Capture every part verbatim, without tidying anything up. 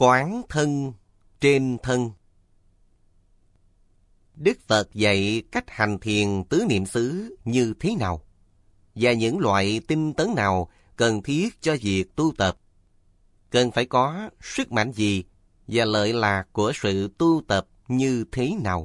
Quán thân trên thân. Đức Phật dạy cách hành thiền tứ niệm xứ như thế nào, và những loại tinh tấn nào cần thiết cho việc tu tập, cần phải có sức mạnh gì, và lợi lạc của sự tu tập như thế nào.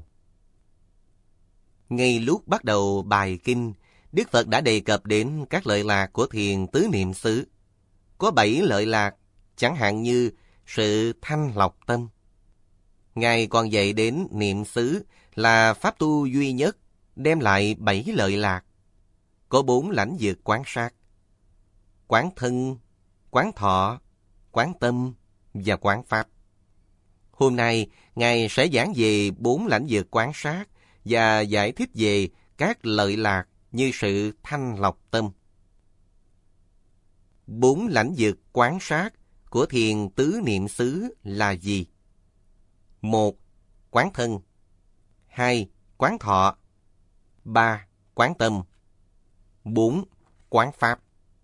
Ngay lúc bắt đầu bài kinh, Đức Phật đã đề cập đến các lợi lạc của thiền tứ niệm xứ. Có bảy lợi lạc, chẳng hạn như sự thanh lọc tâm. Ngài còn dạy đến niệm xứ là pháp tu duy nhất, đem lại bảy lợi lạc. Có bốn lãnh vực quán sát: quán thân, quán thọ, quán tâm và quán pháp. Hôm nay, Ngài sẽ giảng về bốn lãnh vực quán sát và giải thích về các lợi lạc như sự thanh lọc tâm. Bốn lãnh vực quán sát của thiền tứ niệm xứ là gì? Một, quán thân. Hai, quán thọ. Ba, quán tâm. Bốn, quán pháp.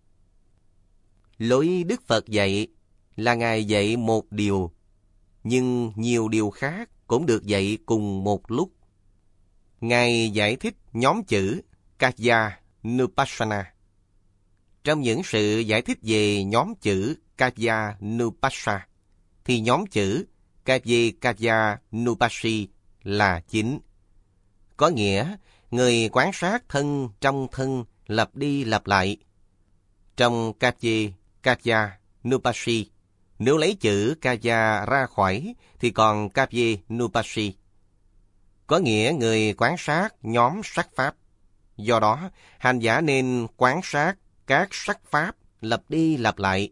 Lối Đức Phật dạy là Ngài dạy một điều, nhưng nhiều điều khác cũng được dạy cùng một lúc. Ngài giải thích nhóm chữ Kaya Nupassana. Trong những sự giải thích về nhóm chữ Kaya Nupassa, thì nhóm chữ Kaya Nupassi là chính. Có nghĩa, người quán sát thân trong thân lặp đi lặp lại. Trong Kaya Nupassi, nếu lấy chữ Kaya ra khỏi thì còn Kaya Nupassi. Có nghĩa người quán sát nhóm sắc pháp. Do đó, hành giả nên quán sát các sắc pháp lặp đi lặp lại.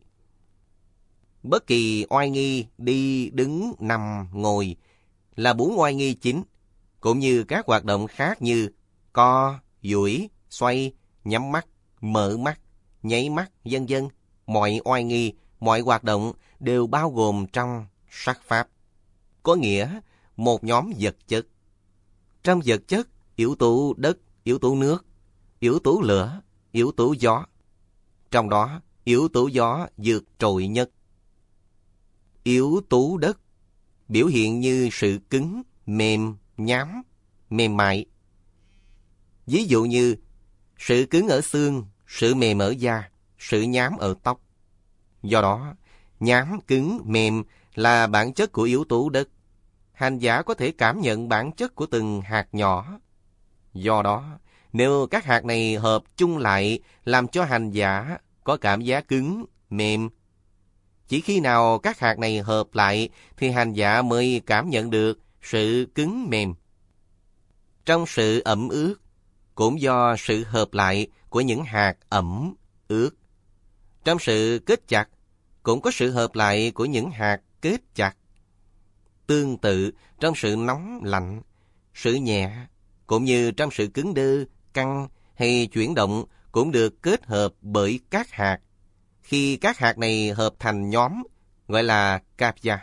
Bất kỳ oai nghi đi, đứng, nằm, ngồi là bốn oai nghi chính, cũng như các hoạt động khác như co, duỗi, xoay, nhắm mắt, mở mắt, nháy mắt, vân vân. Mọi oai nghi, mọi hoạt động đều bao gồm trong sắc pháp. Có nghĩa một nhóm vật chất. Trong vật chất, yếu tố đất, yếu tố nước, yếu tố lửa, yếu tố gió. Trong đó, yếu tố gió vượt trội nhất. Yếu tố đất biểu hiện như sự cứng, mềm, nhám, mềm mại. Ví dụ như sự cứng ở xương, sự mềm ở da, sự nhám ở tóc. Do đó, nhám, cứng, mềm là bản chất của yếu tố đất. Hành giả có thể cảm nhận bản chất của từng hạt nhỏ. Do đó, nếu các hạt này hợp chung lại làm cho hành giả có cảm giác cứng, mềm. Chỉ khi nào các hạt này hợp lại thì hành giả mới cảm nhận được sự cứng mềm. Trong sự ẩm ướt, cũng do sự hợp lại của những hạt ẩm, ướt. Trong sự kết chặt, cũng có sự hợp lại của những hạt kết chặt. Tương tự, trong sự nóng, lạnh, sự nhẹ, cũng như trong sự cứng đơ, căng hay chuyển động cũng được kết hợp bởi các hạt. Khi các hạt này hợp thành nhóm, gọi là Kaya.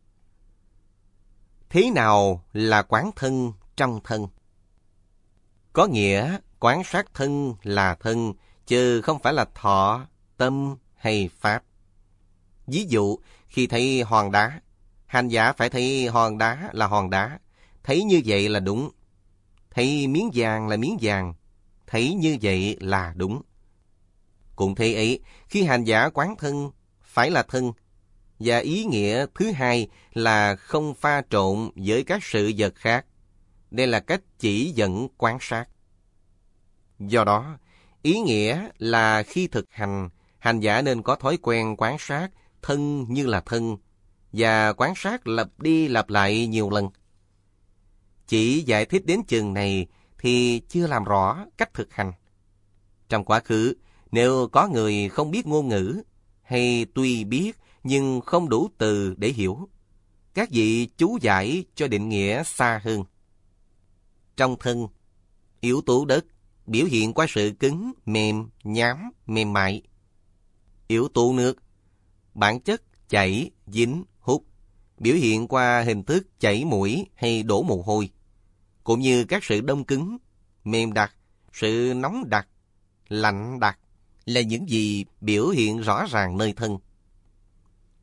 Thế nào là quán thân trong thân? Có nghĩa quán sát thân là thân, chứ không phải là thọ, tâm hay pháp. Ví dụ, khi thấy hòn đá, hành giả phải thấy hòn đá là hòn đá. Thấy như vậy là đúng. Thấy miếng vàng là miếng vàng. Thấy như vậy là đúng. Cũng thế ấy, khi hành giả quán thân, phải là thân. Và ý nghĩa thứ hai là không pha trộn với các sự vật khác. Đây là cách chỉ dẫn quán sát. Do đó, ý nghĩa là khi thực hành, hành giả nên có thói quen quán sát thân như là thân, và quán sát lặp đi lặp lại nhiều lần. Chỉ giải thích đến chừng này thì chưa làm rõ cách thực hành. Trong quá khứ, nếu có người không biết ngôn ngữ, hay tuy biết nhưng không đủ từ để hiểu, các vị chú giải cho định nghĩa xa hơn. Trong thân, yếu tố đất biểu hiện qua sự cứng, mềm, nhám, mềm mại. Yếu tố nước, bản chất chảy, dính, hút, biểu hiện qua hình thức chảy mũi hay đổ mồ hôi, cũng như các sự đông cứng, mềm đặc, sự nóng đặc, lạnh đặc là những gì biểu hiện rõ ràng nơi thân.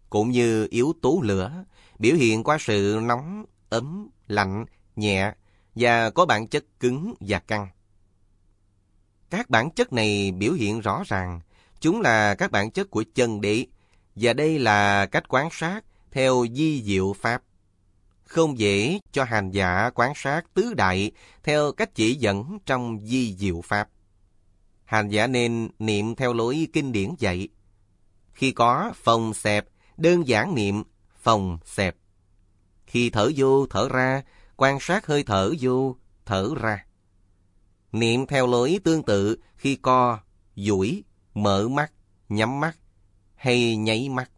cũng như yếu tố lửa, biểu hiện qua sự nóng, ấm, lạnh, nhẹ và có bản chất cứng và căng. Các bản chất này biểu hiện rõ ràng, chúng là các bản chất của chân đế, và đây là cách quan sát theo di diệu pháp. Không dễ cho hành giả quan sát tứ đại theo cách chỉ dẫn trong di diệu pháp. Hành giả nên niệm theo lối kinh điển dạy. Khi có phòng xẹp, đơn giản niệm phòng xẹp. Khi thở vô, thở ra, quan sát hơi thở vô, thở ra. Niệm theo lối tương tự khi co, duỗi, mở mắt, nhắm mắt hay nháy mắt.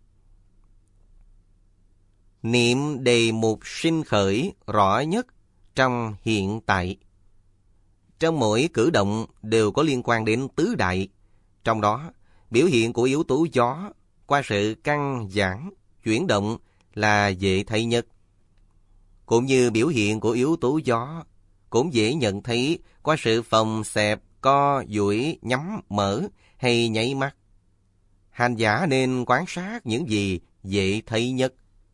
Niệm đề mục sinh khởi rõ nhất trong hiện tại. Trong mỗi cử động đều có liên quan đến tứ đại. Trong đó, biểu hiện của yếu tố gió qua sự căng giãn, chuyển động là dễ thấy nhất. Cũng như biểu hiện của yếu tố gió cũng dễ nhận thấy qua sự phồng xẹp, co, duỗi, nhắm, mở hay nháy mắt. Hành giả nên quan sát những gì dễ thấy nhất.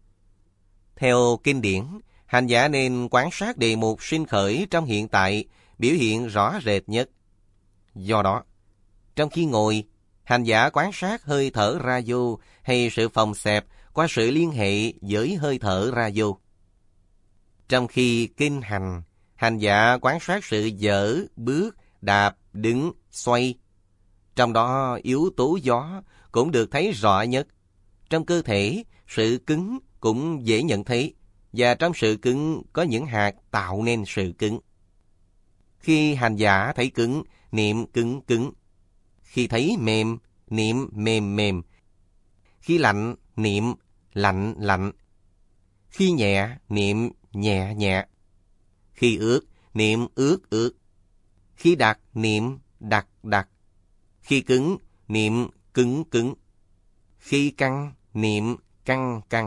Theo kinh điển, hành giả nên quan sát đề mục sinh khởi trong hiện tại, biểu hiện rõ rệt nhất. Do đó, trong khi ngồi, hành giả quan sát hơi thở ra vô hay sự phồng xẹp qua sự liên hệ với hơi thở ra vô. Trong khi kinh hành, hành giả quan sát sự dở, bước, đạp, đứng, xoay. Trong đó yếu tố gió cũng được thấy rõ nhất. Trong cơ thể, sự cứng cũng dễ nhận thấy, và trong sự cứng có những hạt tạo nên sự cứng. Khi hành giả thấy cứng, niệm cứng cứng. Khi thấy mềm, niệm mềm mềm. Khi lạnh, niệm lạnh lạnh. Khi nhẹ, niệm nhẹ nhẹ. Khi ướt, niệm ướt ướt. Khi đặc, niệm đặc đặc. Khi cứng, niệm cứng cứng. Khi căng, niệm căng căng.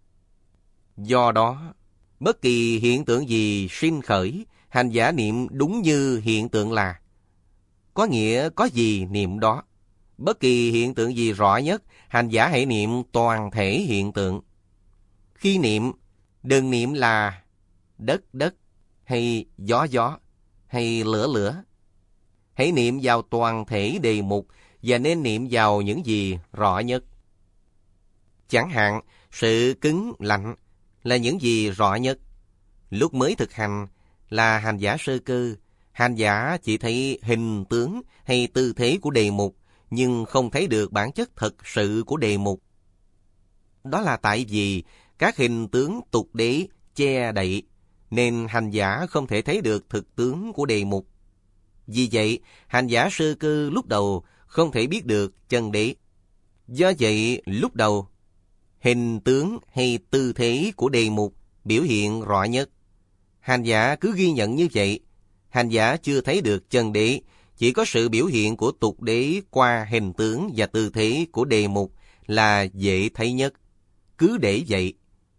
Do đó, bất kỳ hiện tượng gì sinh khởi, hành giả niệm đúng như hiện tượng là. Có nghĩa có gì niệm đó. Bất kỳ hiện tượng gì rõ nhất, hành giả hãy niệm toàn thể hiện tượng. Khi niệm, đừng niệm là đất đất, hay gió gió, hay lửa lửa. Hãy niệm vào toàn thể đề mục, và nên niệm vào những gì rõ nhất. Chẳng hạn, sự cứng lạnh là những gì rõ nhất. Lúc mới thực hành là hành giả sơ cơ, hành giả chỉ thấy hình tướng hay tư thế của đề mục, nhưng không thấy được bản chất thật sự của đề mục. Đó là tại vì các hình tướng tục đế che đậy, nên hành giả không thể thấy được thực tướng của đề mục. Vì vậy, hành giả sơ cơ lúc đầu không thể biết được chân đế. Do vậy, lúc đầu, hình tướng hay tư thế của đề mục biểu hiện rõ nhất. Hành giả cứ ghi nhận như vậy. Hành giả chưa thấy được chân đế, chỉ có sự biểu hiện của tục đế qua hình tướng và tư thế của đề mục là dễ thấy nhất. Cứ để vậy.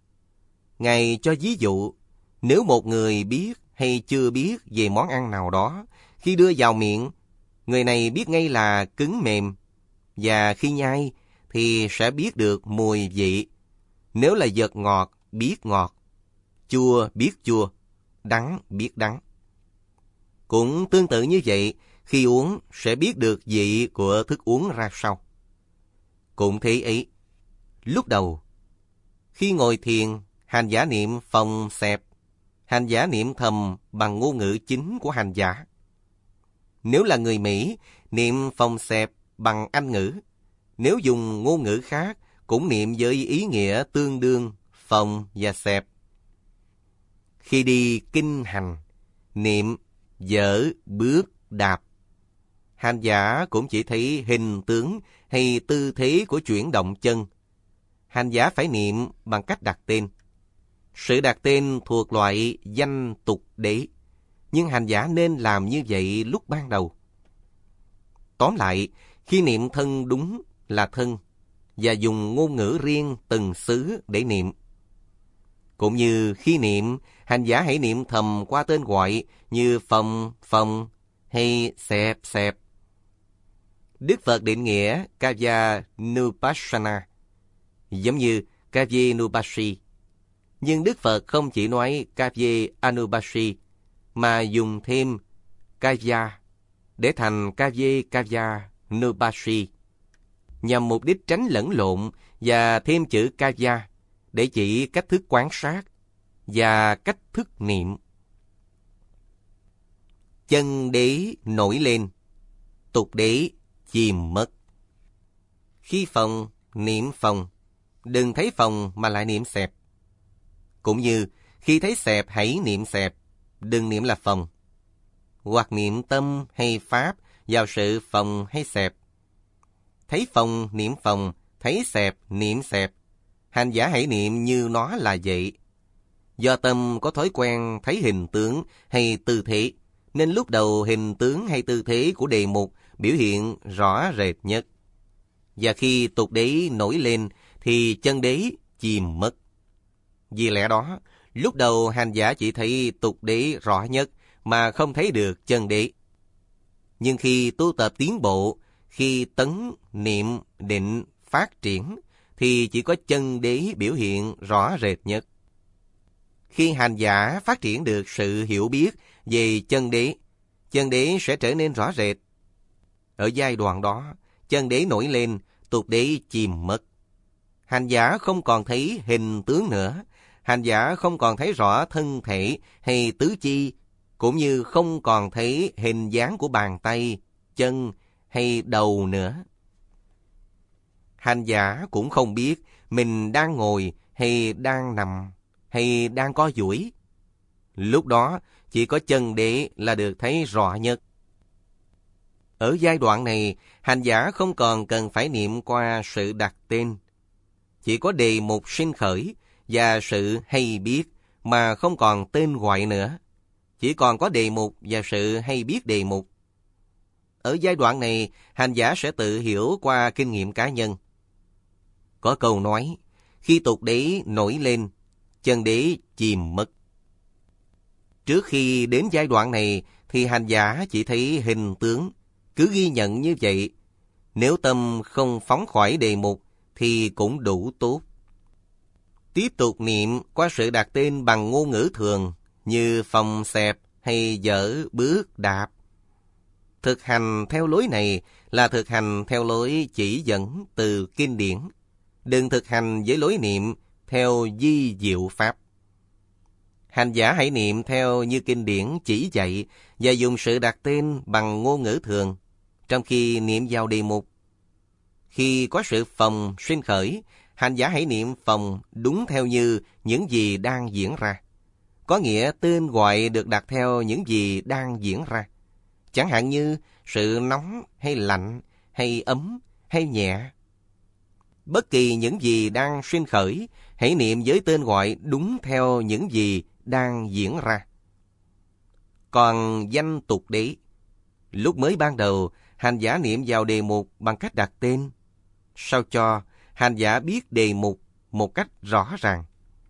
Ngài cho ví dụ, nếu một người biết hay chưa biết về món ăn nào đó, khi đưa vào miệng, người này biết ngay là cứng mềm, và khi nhai thì sẽ biết được mùi vị. Nếu là vật ngọt, biết ngọt, chua biết chua, đắng biết đắng. Cũng tương tự như vậy, khi uống sẽ biết được vị của thức uống ra sao. Cũng thế ấy, lúc đầu, khi ngồi thiền, hành giả niệm phòng xẹp, hành giả niệm thầm bằng ngôn ngữ chính của hành giả. Nếu là người Mỹ, niệm phòng xẹp bằng Anh ngữ. Nếu dùng ngôn ngữ khác, cũng niệm với ý nghĩa tương đương phòng và xẹp. Khi đi kinh hành, niệm dở, bước, đạp. Hành giả cũng chỉ thấy hình tướng hay tư thế của chuyển động chân. Hành giả phải niệm bằng cách đặt tên. Sự đặt tên thuộc loại danh tục đế, nhưng hành giả nên làm như vậy lúc ban đầu. Tóm lại, khi niệm thân đúng là thân, và dùng ngôn ngữ riêng từng xứ để niệm. Cũng như khi niệm, hành giả hãy niệm thầm qua tên gọi như phòng, phòng hay xẹp, xẹp. Đức Phật định nghĩa Kaya Nupassana. giống như Kavye Nubashi. Nhưng Đức Phật không chỉ nói Kavye Anubashi, mà dùng thêm Kavya để thành Kavye Kavya Nubashi, nhằm mục đích tránh lẫn lộn và thêm chữ Kavya để chỉ cách thức quan sát và cách thức niệm. Chân đế nổi lên, tục đế chìm mất. Khi phòng, niệm phòng, đừng thấy phòng mà lại niệm xẹp. Cũng như khi thấy xẹp hãy niệm xẹp, đừng niệm là phòng. Hoặc niệm tâm hay pháp vào sự phòng hay xẹp. Thấy phòng niệm phòng, thấy xẹp niệm xẹp. Hành giả hãy niệm như nó là vậy. Do tâm có thói quen thấy hình tướng hay tư thế, nên lúc đầu hình tướng hay tư thế của đề mục biểu hiện rõ rệt nhất. Và khi tục đế nổi lên thì chân đế chìm mất. Vì lẽ đó, lúc đầu hành giả chỉ thấy tục đế rõ nhất mà không thấy được chân đế. Nhưng khi tu tập tiến bộ, khi tấn, niệm, định, phát triển, thì chỉ có chân đế biểu hiện rõ rệt nhất. Khi hành giả phát triển được sự hiểu biết về chân đế, chân đế sẽ trở nên rõ rệt. Ở giai đoạn đó, chân đế nổi lên, tục đế chìm mất. Hành giả không còn thấy hình tướng nữa, hành giả không còn thấy rõ thân thể hay tứ chi, cũng như không còn thấy hình dáng của bàn tay, chân hay đầu nữa. Hành giả cũng không biết mình đang ngồi hay đang nằm hay đang co duỗi. Lúc đó chỉ có chân đế là được thấy rõ nhất. Ở giai đoạn này, hành giả không còn cần phải niệm qua sự đặt tên. Chỉ có đề mục sinh khởi và sự hay biết mà không còn tên gọi nữa. Chỉ còn có đề mục và sự hay biết đề mục. Ở giai đoạn này, hành giả sẽ tự hiểu qua kinh nghiệm cá nhân. Có câu nói, khi tục đế nổi lên, chân đế chìm mất. Trước khi đến giai đoạn này, thì hành giả chỉ thấy hình tướng, cứ ghi nhận như vậy. Nếu tâm không phóng khỏi đề mục, thì cũng đủ tốt. Tiếp tục niệm qua sự đặt tên bằng ngôn ngữ thường, như phòng xẹp hay dở bước đạp. Thực hành theo lối này là thực hành theo lối chỉ dẫn từ kinh điển. Đừng thực hành với lối niệm theo di diệu pháp. Hành giả hãy niệm theo như kinh điển chỉ dạy và dùng sự đặt tên bằng ngôn ngữ thường trong khi niệm vào đề mục. Khi có sự phòng sinh khởi, hành giả hãy niệm phòng đúng theo như những gì đang diễn ra. Có nghĩa tên gọi được đặt theo những gì đang diễn ra. Chẳng hạn như sự nóng hay lạnh hay ấm hay nhẹ. Bất kỳ những gì đang sinh khởi, hãy niệm với tên gọi đúng theo những gì đang diễn ra. Còn danh tục đế, lúc mới ban đầu, hành giả niệm vào đề mục bằng cách đặt tên, sao cho hành giả biết đề mục một cách rõ ràng.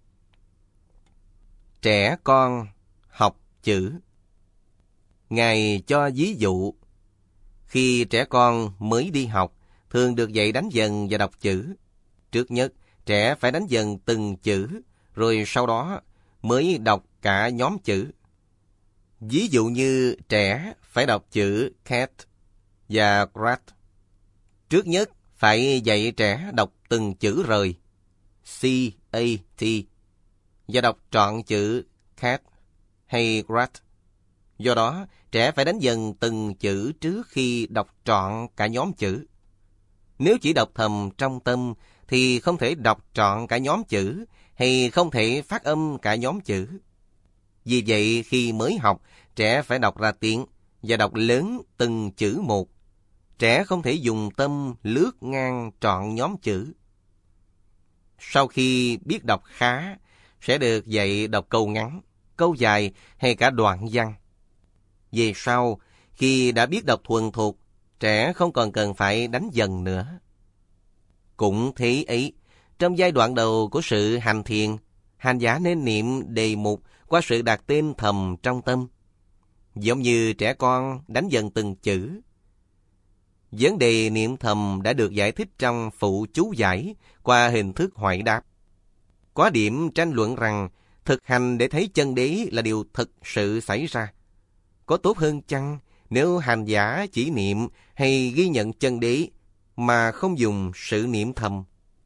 Trẻ con học chữ. Ngài cho ví dụ, khi trẻ con mới đi học, thường được dạy đánh vần và đọc chữ. Trước nhất, trẻ phải đánh vần từng chữ, rồi sau đó mới đọc cả nhóm chữ. Ví dụ như trẻ phải đọc chữ cat và rat. Trước nhất, phải dạy trẻ đọc từng chữ rời, C A T, và đọc trọn chữ cat hay rat. Do đó, trẻ phải đánh vần từng chữ trước khi đọc trọn cả nhóm chữ. Nếu chỉ đọc thầm trong tâm, thì không thể đọc trọn cả nhóm chữ, hay không thể phát âm cả nhóm chữ. Vì vậy, khi mới học, trẻ phải đọc ra tiếng và đọc lớn từng chữ một. Trẻ không thể dùng tâm lướt ngang trọn nhóm chữ. Sau khi biết đọc khá, sẽ được dạy đọc câu ngắn, câu dài hay cả đoạn văn. Về sau, khi đã biết đọc thuần thục, trẻ không còn cần phải đánh vần nữa. Cũng thế ấy, trong giai đoạn đầu của sự hành thiền, hành giả nên niệm đề mục qua sự đặt tên thầm trong tâm, giống như trẻ con đánh vần từng chữ. Vấn đề niệm thầm đã được giải thích trong phụ chú giải qua hình thức hỏi đáp. Có điểm tranh luận rằng thực hành để thấy chân đế là điều thực sự xảy ra. Có tốt hơn chăng nếu hành giả chỉ niệm hay ghi nhận chân đế mà không dùng sự niệm thầm?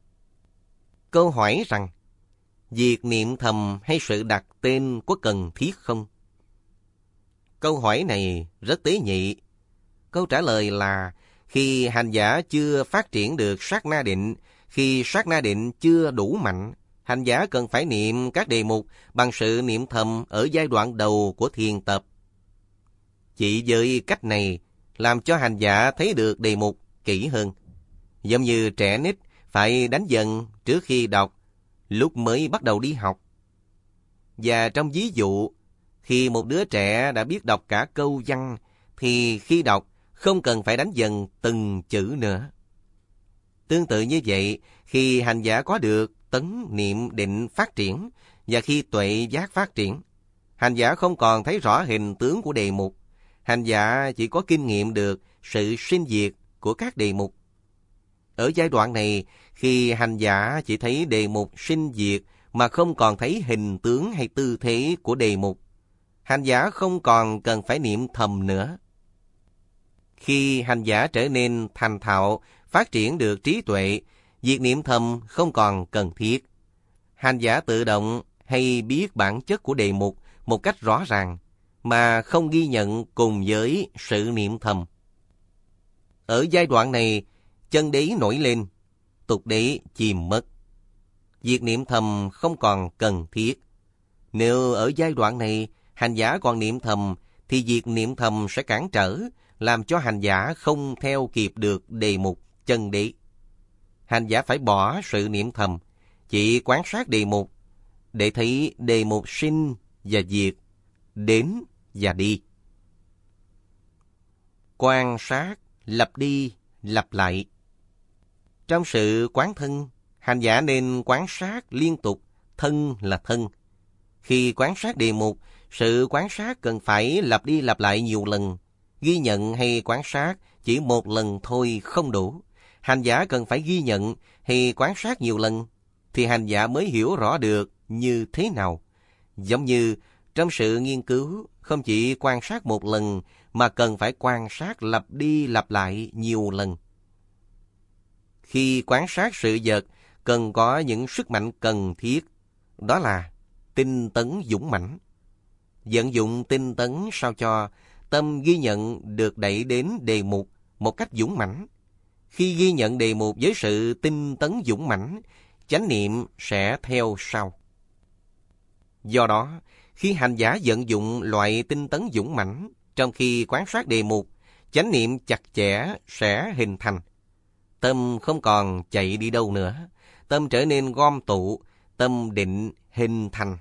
Câu hỏi rằng, việc niệm thầm hay sự đặt tên có cần thiết không? Câu hỏi này rất tế nhị. Câu trả lời là, khi hành giả chưa phát triển được sát na định, khi sát na định chưa đủ mạnh, hành giả cần phải niệm các đề mục bằng sự niệm thầm ở giai đoạn đầu của thiền tập. Chỉ với cách này, làm cho hành giả thấy được đề mục kỹ hơn. Giống như trẻ nít phải đánh dần trước khi đọc, lúc mới bắt đầu đi học. Và trong ví dụ, khi một đứa trẻ đã biết đọc cả câu văn, thì khi đọc không cần phải đánh dần từng chữ nữa. Tương tự như vậy, khi hành giả có được tấn niệm định phát triển, và khi tuệ giác phát triển, hành giả không còn thấy rõ hình tướng của đề mục. Hành giả chỉ có kinh nghiệm được sự sinh diệt của các đề mục. Ở giai đoạn này, khi hành giả chỉ thấy đề mục sinh diệt mà không còn thấy hình tướng hay tư thế của đề mục, hành giả không còn cần phải niệm thầm nữa. Khi hành giả trở nên thành thạo, phát triển được trí tuệ, việc niệm thầm không còn cần thiết. Hành giả tự động hay biết bản chất của đề mục một cách rõ ràng, mà không ghi nhận cùng với sự niệm thầm. Ở giai đoạn này, chân đế nổi lên, tục đế chìm mất. Việc niệm thầm không còn cần thiết. Nếu ở giai đoạn này, hành giả còn niệm thầm, thì việc niệm thầm sẽ cản trở, làm cho hành giả không theo kịp được đề mục chân đế. Hành giả phải bỏ sự niệm thầm, chỉ quan sát đề mục, để thấy đề mục sinh và diệt, đến và đi. Quan sát, lặp đi, lặp lại. Trong sự quán thân, hành giả nên quan sát liên tục, thân là thân. Khi quan sát đề mục, sự quan sát cần phải lặp đi lặp lại nhiều lần. Ghi nhận hay quan sát chỉ một lần thôi không đủ. Hành giả cần phải ghi nhận hay quan sát nhiều lần, thì hành giả mới hiểu rõ được như thế nào. Giống như trong sự nghiên cứu, không chỉ quan sát một lần, mà cần phải quan sát lặp đi lặp lại nhiều lần. Khi quan sát sự vật, cần có những sức mạnh cần thiết, đó là tinh tấn dũng mãnh. Vận dụng tinh tấn sao cho tâm ghi nhận được đẩy đến đề mục một cách dũng mãnh. Khi ghi nhận đề mục với sự tinh tấn dũng mãnh, chánh niệm sẽ theo sau. Do đó, khi hành giả vận dụng loại tinh tấn dũng mãnh, trong khi quan sát đề mục, chánh niệm chặt chẽ sẽ hình thành. Tâm không còn chạy đi đâu nữa, tâm trở nên gom tụ, tâm định hình thành.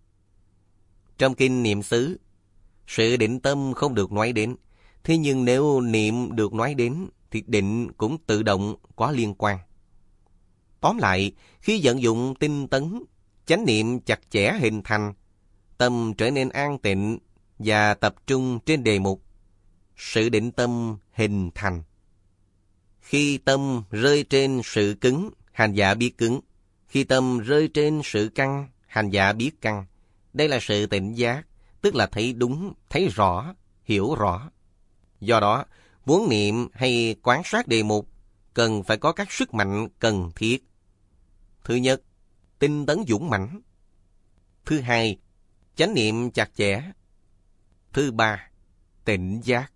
Trong kinh niệm xứ, sự định tâm không được nói đến. Thế nhưng nếu niệm được nói đến, thì định cũng tự động có liên quan. Tóm lại, khi vận dụng tinh tấn, chánh niệm chặt chẽ hình thành, tâm trở nên an tịnh và tập trung trên đề mục. Sự định tâm hình thành. Khi tâm rơi trên sự cứng, hành giả biết cứng. Khi tâm rơi trên sự căng, hành giả biết căng. Đây là sự tỉnh giác, tức là thấy đúng, thấy rõ, hiểu rõ. Do đó, muốn niệm hay quan sát đề mục, cần phải có các sức mạnh cần thiết. Thứ nhất, tinh tấn dũng mãnh. Thứ hai, chánh niệm chặt chẽ. Thứ ba, tỉnh giác.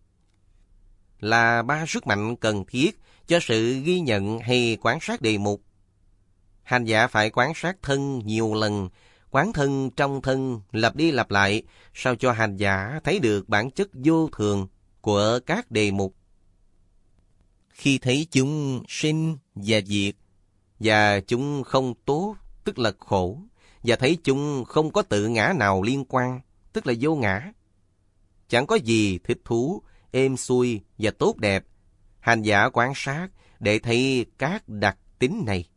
Là ba sức mạnh cần thiết cho sự ghi nhận hay quan sát đề mục. Hành giả phải quan sát thân nhiều lần, quán thân trong thân lặp đi lặp lại, sao cho hành giả thấy được bản chất vô thường của các đề mục. Khi thấy chúng sinh và diệt, và chúng không tốt, tức là khổ, và thấy chúng không có tự ngã nào liên quan, tức là vô ngã. Chẳng có gì thích thú, êm xuôi và tốt đẹp. Hành giả quan sát để thấy các đặc tính này.